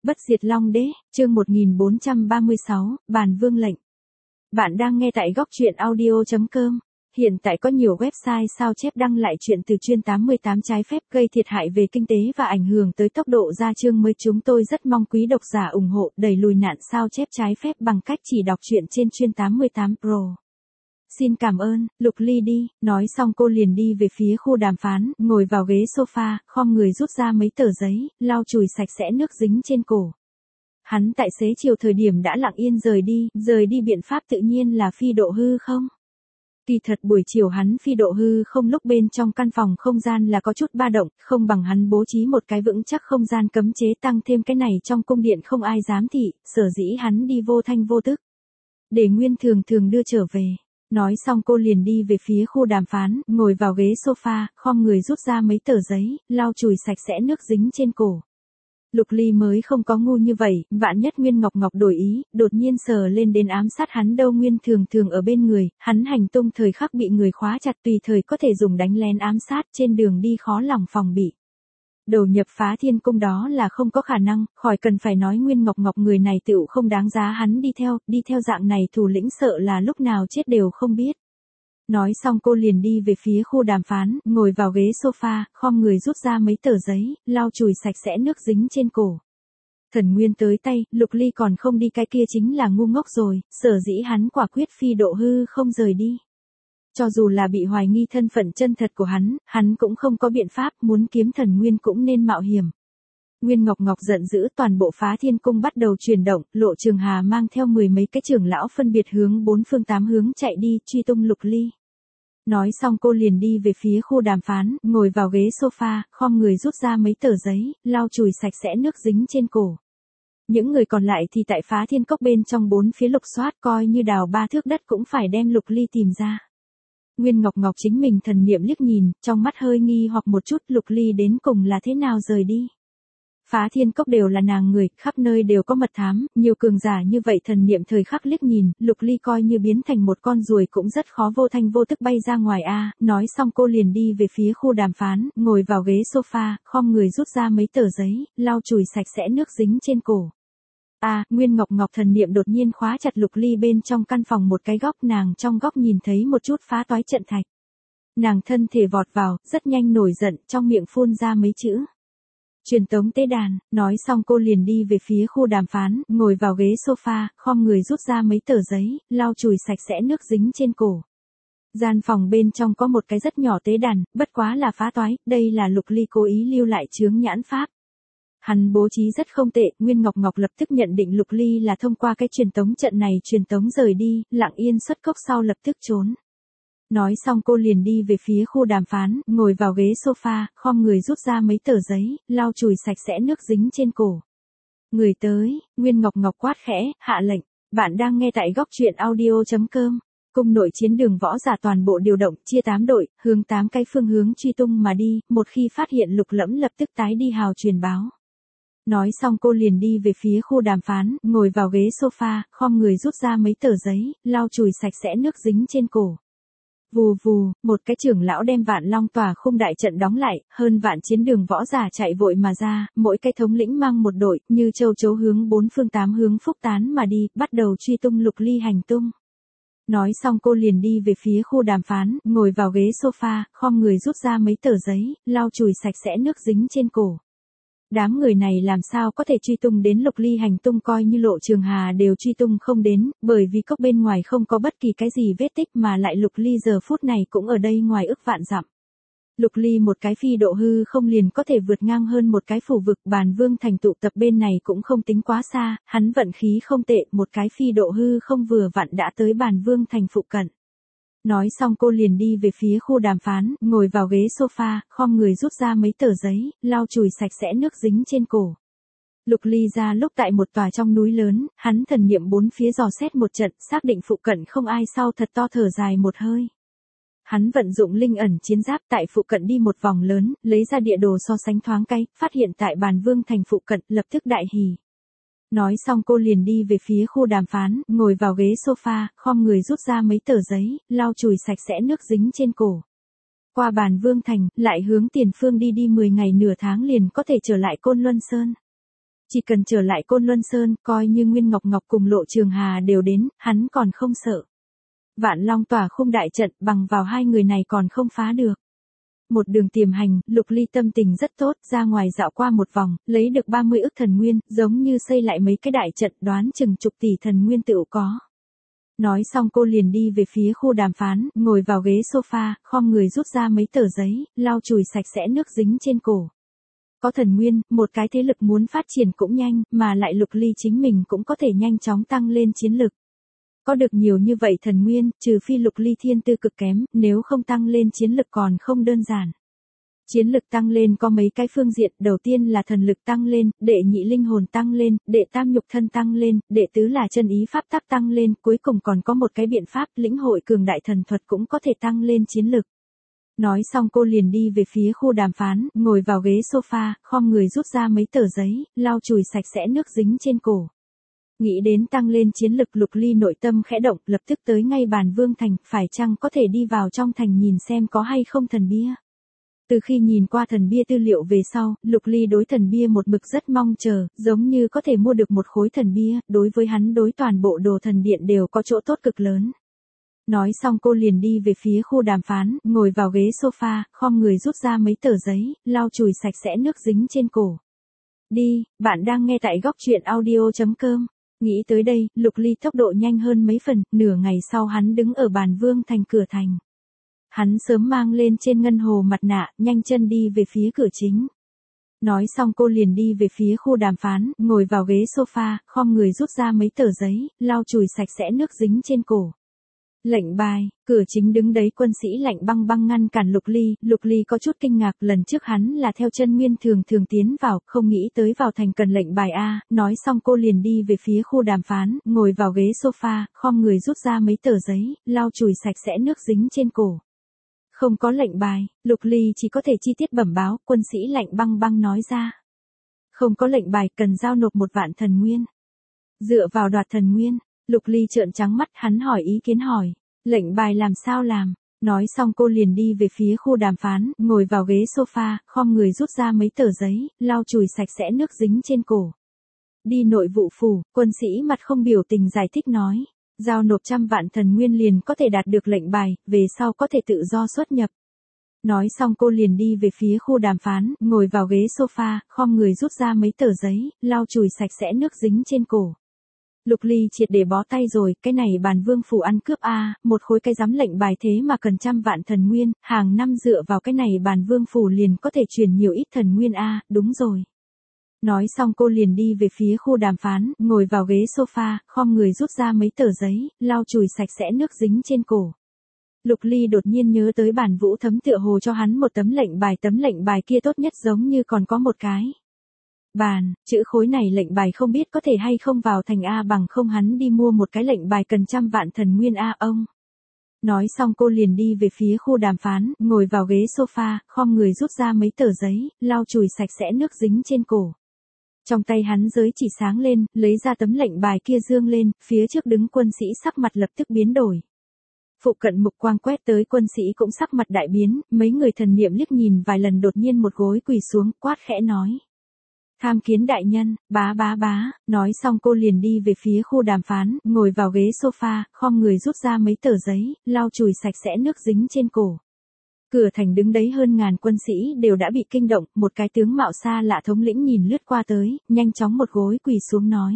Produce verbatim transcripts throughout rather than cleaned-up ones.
Bất diệt Long Đế, chương một nghìn bốn trăm ba mươi sáu, Bàn Vương lệnh. Bạn đang nghe tại góc truyện audio chấm com. Hiện tại có nhiều website sao chép đăng lại chuyện từ chuyên tám mươi tám trái phép gây thiệt hại về kinh tế và ảnh hưởng tới tốc độ ra chương mới. Chúng tôi rất mong quý độc giả ủng hộ đẩy lùi nạn sao chép trái phép bằng cách chỉ đọc truyện trên chuyên tám mươi tám Pro. Xin cảm ơn. Lục Ly đi. Nói xong cô liền đi về phía khu đàm phán, ngồi vào ghế sofa, khom người rút ra mấy tờ giấy, lau chùi sạch sẽ nước dính trên cổ. Hắn tại xế chiều thời điểm đã lặng yên rời đi, rời đi biện pháp tự nhiên là phi độ hư không. Kỳ thật buổi chiều hắn phi độ hư không lúc bên trong căn phòng không gian là có chút ba động, không bằng hắn bố trí một cái vững chắc không gian cấm chế, tăng thêm cái này trong cung điện không ai dám thị, sở dĩ hắn đi vô thanh vô tức. Để Nguyên Thường Thường đưa trở về. Nói xong cô liền đi về phía khu đàm phán, ngồi vào ghế sofa, khom người rút ra mấy tờ giấy, lau chùi sạch sẽ nước dính trên cổ. Lục Ly mới không có ngu như vậy, vạn nhất Nguyên Ngọc Ngọc đổi ý, đột nhiên sờ lên đến ám sát hắn đâu. Nguyên Thường Thường ở bên người, hắn hành tung thời khắc bị người khóa chặt, tùy thời có thể dùng đánh lén ám sát, trên đường đi khó lòng phòng bị. Đầu nhập Phá Thiên Cung đó là không có khả năng, khỏi cần phải nói Nguyên Ngọc Ngọc người này tựu không đáng giá hắn đi theo, đi theo dạng này thủ lĩnh sợ là lúc nào chết đều không biết. Nói xong cô liền đi về phía khu đàm phán, ngồi vào ghế sofa, khom người rút ra mấy tờ giấy, lau chùi sạch sẽ nước dính trên cổ. Thần Nguyên tới tay, Lục Ly còn không đi cái kia chính là ngu ngốc rồi, sở dĩ hắn quả quyết phi độ hư không rời đi. Cho dù là bị hoài nghi thân phận chân thật của hắn, hắn cũng không có biện pháp, muốn kiếm Thần Nguyên cũng nên mạo hiểm. Nguyên Ngọc Ngọc giận dữ, toàn bộ Phá Thiên Cung bắt đầu chuyển động, Lộ Trường Hà mang theo mười mấy cái trưởng lão phân biệt hướng bốn phương tám hướng chạy đi, truy tung Lục Ly. Nói xong cô liền đi về phía khu đàm phán, ngồi vào ghế sofa, khom người rút ra mấy tờ giấy, lau chùi sạch sẽ nước dính trên cổ. Những người còn lại thì tại Phá Thiên Cốc bên trong bốn phía lục soát, coi như đào ba thước đất cũng phải đem Lục Ly tìm ra. Nguyên Ngọc Ngọc chính mình thần niệm liếc nhìn, trong mắt hơi nghi hoặc một chút, Lục Ly đến cùng là thế nào rời đi. Phá Thiên Cốc đều là nàng người, khắp nơi đều có mật thám, nhiều cường giả như vậy thần niệm thời khắc liếc nhìn, Lục Ly coi như biến thành một con ruồi cũng rất khó vô thanh vô tức bay ra ngoài a. Nói xong cô liền đi về phía khu đàm phán, ngồi vào ghế sofa, khom người rút ra mấy tờ giấy, lau chùi sạch sẽ nước dính trên cổ. A, à, Nguyên Ngọc Ngọc thần niệm đột nhiên khóa chặt Lục Ly bên trong căn phòng một cái góc, nàng trong góc nhìn thấy một chút phá toái trận thạch. Nàng thân thể vọt vào, rất nhanh nổi giận, trong miệng phun ra mấy chữ. Truyền tống tế đàn. Nói xong cô liền đi về phía khu đàm phán, ngồi vào ghế sofa, khom người rút ra mấy tờ giấy, lau chùi sạch sẽ nước dính trên cổ. Gian phòng bên trong có một cái rất nhỏ tế đàn, bất quá là phá toái, đây là Lục Ly cố ý lưu lại chướng nhãn pháp. Hắn bố trí rất không tệ, Nguyên Ngọc Ngọc lập tức nhận định Lục Ly là thông qua cái truyền tống trận này truyền tống rời đi, lặng yên xuất cốc sau lập tức trốn. Nói xong cô liền đi về phía khu đàm phán, ngồi vào ghế sofa, khom người rút ra mấy tờ giấy, lau chùi sạch sẽ nước dính trên cổ. Người tới, Nguyên Ngọc Ngọc quát khẽ, hạ lệnh. Bạn đang nghe tại góc truyện audio chấm com. Cung nội chiến đường võ giả toàn bộ điều động, chia tám đội, hướng tám cái phương hướng truy tung mà đi, một khi phát hiện Lục Lẫm lập tức tái đi hào truyền báo. Nói xong cô liền đi về phía khu đàm phán, ngồi vào ghế sofa, khom người rút ra mấy tờ giấy, lau chùi sạch sẽ nước dính trên cổ. Vù vù, một cái trưởng lão đem Vạn Long tòa khung đại trận đóng lại, hơn vạn chiến đường võ giả chạy vội mà ra, mỗi cái thống lĩnh mang một đội, như châu chấu hướng bốn phương tám hướng phúc tán mà đi, bắt đầu truy tung Lục Ly hành tung. Nói xong cô liền đi về phía khu đàm phán, ngồi vào ghế sofa, khom người rút ra mấy tờ giấy, lau chùi sạch sẽ nước dính trên cổ. Đám người này làm sao có thể truy tung đến Lục Ly hành tung, coi như Lộ Trường Hà đều truy tung không đến, bởi vì cốc bên ngoài không có bất kỳ cái gì vết tích, mà lại Lục Ly giờ phút này cũng ở đây ngoài ức vạn dặm. Lục Ly một cái phi độ hư không liền có thể vượt ngang hơn một cái phủ vực, Bàn Vương thành tụ tập bên này cũng không tính quá xa, hắn vận khí không tệ, một cái phi độ hư không vừa vặn đã tới Bàn Vương thành phụ cận. Nói xong cô liền đi về phía khu đàm phán, ngồi vào ghế sofa, khom người rút ra mấy tờ giấy, lau chùi sạch sẽ nước dính trên cổ. Lục Ly ra lúc tại một tòa trong núi lớn, hắn thần niệm bốn phía dò xét một trận, xác định phụ cận không ai sau thật to thở dài một hơi. Hắn vận dụng linh ẩn chiến giáp tại phụ cận đi một vòng lớn, lấy ra địa đồ so sánh thoáng cái, phát hiện tại Bàn Vương thành phụ cận, lập tức đại hỉ. Nói xong cô liền đi về phía khu đàm phán, ngồi vào ghế sofa, khom người rút ra mấy tờ giấy, lau chùi sạch sẽ nước dính trên cổ. Qua Bàn Vương thành, lại hướng tiền phương đi đi mười ngày nửa tháng liền có thể trở lại Côn Luân Sơn. Chỉ cần trở lại Côn Luân Sơn, coi như Nguyên Ngọc Ngọc cùng Lộ Trường Hà đều đến, hắn còn không sợ. Vạn Long tỏa khung đại trận, bằng vào hai người này còn không phá được. Một đường tiềm hành, Lục Ly tâm tình rất tốt, ra ngoài dạo qua một vòng, lấy được ba mươi ức thần nguyên, giống như xây lại mấy cái đại trận, đoán chừng chục tỷ thần nguyên tựu có. Nói xong cô liền đi về phía khu đàm phán, ngồi vào ghế sofa, khom người rút ra mấy tờ giấy, lau chùi sạch sẽ nước dính trên cổ. Có thần nguyên, một cái thế lực muốn phát triển cũng nhanh, mà lại Lục Ly chính mình cũng có thể nhanh chóng tăng lên chiến lực. Có được nhiều như vậy thần nguyên, trừ phi Lục Ly thiên tư cực kém, nếu không tăng lên chiến lực còn không đơn giản. Chiến lực tăng lên có mấy cái phương diện, đầu tiên là thần lực tăng lên, đệ nhị linh hồn tăng lên, đệ tam nhục thân tăng lên, đệ tứ là chân ý pháp tắc tăng lên, cuối cùng còn có một cái biện pháp, lĩnh hội cường đại thần thuật cũng có thể tăng lên chiến lực. Nói xong cô liền đi về phía khu đàm phán, ngồi vào ghế sofa, khom người rút ra mấy tờ giấy, lau chùi sạch sẽ nước dính trên cổ. Nghĩ đến tăng lên chiến lực, Lục Ly nội tâm khẽ động, lập tức tới ngay bàn Vương Thành, phải chăng có thể đi vào trong thành nhìn xem có hay không thần bia. Từ khi nhìn qua thần bia tư liệu về sau, Lục Ly đối thần bia một mực rất mong chờ, giống như có thể mua được một khối thần bia, đối với hắn đối toàn bộ đồ thần điện đều có chỗ tốt cực lớn. Nói xong cô liền đi về phía khu đàm phán, ngồi vào ghế sofa, khom người rút ra mấy tờ giấy, lau chùi sạch sẽ nước dính trên cổ. Đi, bạn đang nghe tại góc truyện audio chấm com. Nghĩ tới đây, Lục Ly tốc độ nhanh hơn mấy phần, nửa ngày sau hắn đứng ở bàn Vương Thành cửa thành. Hắn sớm mang lên trên ngân hồ mặt nạ, nhanh chân đi về phía cửa chính. Nói xong cô liền đi về phía khu đàm phán, ngồi vào ghế sofa, khom người rút ra mấy tờ giấy, lau chùi sạch sẽ nước dính trên cổ. Lệnh bài, cửa chính đứng đấy quân sĩ Lạnh Băng Băng ngăn cản Lục Ly, Lục Ly có chút kinh ngạc, lần trước hắn là theo chân nguyên thường thường tiến vào, không nghĩ tới vào thành cần lệnh bài a. Nói xong cô liền đi về phía khu đàm phán, ngồi vào ghế sofa, khom người rút ra mấy tờ giấy, lau chùi sạch sẽ nước dính trên cổ. Không có lệnh bài, Lục Ly chỉ có thể chi tiết bẩm báo, quân sĩ Lạnh Băng Băng nói ra. Không có lệnh bài, cần giao nộp một vạn thần nguyên. Dựa vào đoạt thần nguyên. Lục Ly trợn trắng mắt, hắn hỏi ý kiến hỏi, lệnh bài làm sao làm, nói xong cô liền đi về phía khu đàm phán, ngồi vào ghế sofa, khom người rút ra mấy tờ giấy, lau chùi sạch sẽ nước dính trên cổ. Đi nội vụ phủ, quân sĩ mặt không biểu tình giải thích nói, giao nộp trăm vạn thần nguyên liền có thể đạt được lệnh bài, về sau có thể tự do xuất nhập. Nói xong cô liền đi về phía khu đàm phán, ngồi vào ghế sofa, khom người rút ra mấy tờ giấy, lau chùi sạch sẽ nước dính trên cổ. Lục Ly triệt để bó tay rồi, cái này bàn Vương phủ ăn cướp a, một khối cái giám lệnh bài thế mà cần trăm vạn thần nguyên, hàng năm dựa vào cái này bàn Vương phủ liền có thể truyền nhiều ít thần nguyên a, đúng rồi. Nói xong cô liền đi về phía khu đàm phán, ngồi vào ghế sofa, khom người rút ra mấy tờ giấy, lau chùi sạch sẽ nước dính trên cổ. Lục Ly đột nhiên nhớ tới bản Vũ Thấm tựa hồ cho hắn một tấm lệnh bài, tấm lệnh bài kia tốt nhất giống như còn có một cái. Bàn, chữ khối này lệnh bài không biết có thể hay không vào thành A, bằng không hắn đi mua một cái lệnh bài cần trăm vạn thần nguyên A ông. Nói xong cô liền đi về phía khu đàm phán, ngồi vào ghế sofa, khom người rút ra mấy tờ giấy, lau chùi sạch sẽ nước dính trên cổ. Trong tay hắn giới chỉ sáng lên, lấy ra tấm lệnh bài kia dương lên, phía trước đứng quân sĩ sắc mặt lập tức biến đổi. Phụ cận mục quang quét tới quân sĩ cũng sắc mặt đại biến, mấy người thần niệm liếc nhìn vài lần đột nhiên một gối quỳ xuống, quát khẽ nói. Tham kiến đại nhân, bá bá bá, nói xong cô liền đi về phía khu đàm phán, ngồi vào ghế sofa, khom người rút ra mấy tờ giấy, lau chùi sạch sẽ nước dính trên cổ. Cửa thành đứng đấy hơn ngàn quân sĩ đều đã bị kinh động, một cái tướng mạo xa lạ thống lĩnh nhìn lướt qua tới, nhanh chóng một gối quỳ xuống nói.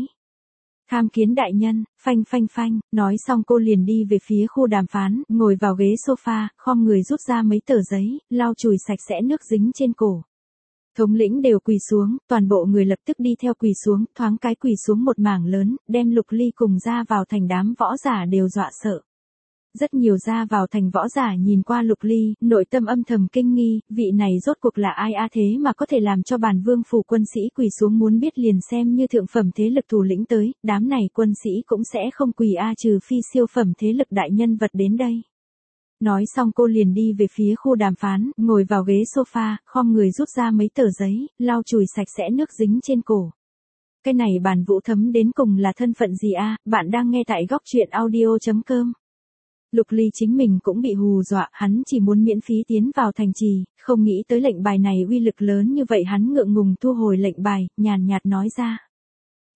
Tham kiến đại nhân, phanh phanh phanh, nói xong cô liền đi về phía khu đàm phán, ngồi vào ghế sofa, khom người rút ra mấy tờ giấy, lau chùi sạch sẽ nước dính trên cổ. Thống lĩnh đều quỳ xuống, toàn bộ người lập tức đi theo quỳ xuống, thoáng cái quỳ xuống một mảng lớn, đem Lục Ly cùng ra vào thành đám võ giả đều dọa sợ. Rất nhiều ra vào thành võ giả nhìn qua Lục Ly, nội tâm âm thầm kinh nghi, vị này rốt cuộc là ai a thế mà có thể làm cho bàn Vương phủ quân sĩ quỳ xuống, muốn biết liền xem như thượng phẩm thế lực thủ lĩnh tới, đám này quân sĩ cũng sẽ không quỳ a trừ phi siêu phẩm thế lực đại nhân vật đến đây. Nói xong cô liền đi về phía khu đàm phán, ngồi vào ghế sofa, khom người rút ra mấy tờ giấy, lau chùi sạch sẽ nước dính trên cổ. Cái này bàn Vũ Thấm đến cùng là thân phận gì a? Bạn đang nghe tại góc truyện audio chấm com. Lục Ly chính mình cũng bị hù dọa, hắn chỉ muốn miễn phí tiến vào thành trì, không nghĩ tới lệnh bài này uy lực lớn như vậy, hắn ngượng ngùng thu hồi lệnh bài, nhàn nhạt nói ra.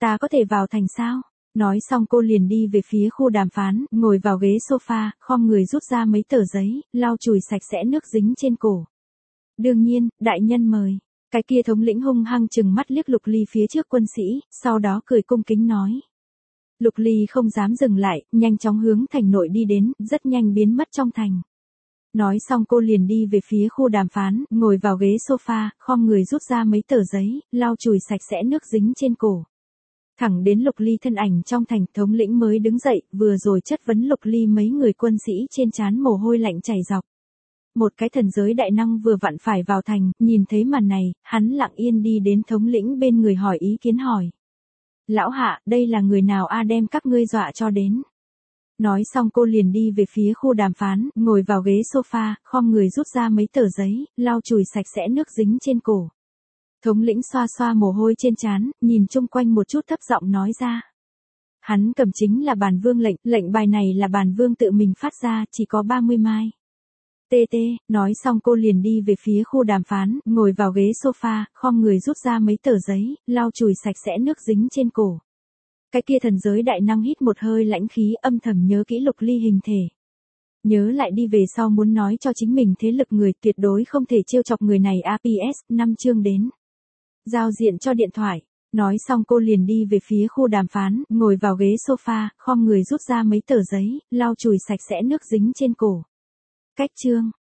Ta có thể vào thành sao? Nói xong cô liền đi về phía khu đàm phán, ngồi vào ghế sofa, khom người rút ra mấy tờ giấy, lau chùi sạch sẽ nước dính trên cổ. Đương nhiên, đại nhân mời. Cái kia thống lĩnh hung hăng chừng mắt liếc Lục Ly phía trước quân sĩ, sau đó cười cung kính nói. Lục Ly không dám dừng lại, nhanh chóng hướng thành nội đi đến, rất nhanh biến mất trong thành. Nói xong cô liền đi về phía khu đàm phán, ngồi vào ghế sofa, khom người rút ra mấy tờ giấy, lau chùi sạch sẽ nước dính trên cổ. Thẳng đến Lục Ly thân ảnh trong thành, thống lĩnh mới đứng dậy, vừa rồi chất vấn Lục Ly mấy người quân sĩ trên trán mồ hôi lạnh chảy dọc. Một cái thần giới đại năng vừa vặn phải vào thành, nhìn thấy màn này, hắn lặng yên đi đến thống lĩnh bên người hỏi ý kiến hỏi. Lão hạ, đây là người nào a đem các ngươi dọa cho đến? Nói xong cô liền đi về phía khu đàm phán, ngồi vào ghế sofa, khom người rút ra mấy tờ giấy, lau chùi sạch sẽ nước dính trên cổ. Thống lĩnh xoa xoa mồ hôi trên trán, nhìn chung quanh một chút thấp giọng nói ra. Hắn cầm chính là bản vương lệnh, lệnh bài này là bản vương tự mình phát ra, chỉ có ba mươi mai. tê tê, nói xong cô liền đi về phía khu đàm phán, ngồi vào ghế sofa, khom người rút ra mấy tờ giấy, lau chùi sạch sẽ nước dính trên cổ. Cái kia thần giới đại năng hít một hơi lãnh khí, âm thầm nhớ kỹ Lục Ly hình thể. Nhớ lại đi về sau muốn nói cho chính mình thế lực người, tuyệt đối không thể trêu chọc người này a pê ét, năm chương đến. Giao diện cho điện thoại. Nói xong cô liền đi về phía khu đàm phán, ngồi vào ghế sofa, khom người rút ra mấy tờ giấy, lau chùi sạch sẽ nước dính trên cổ. Cách chương.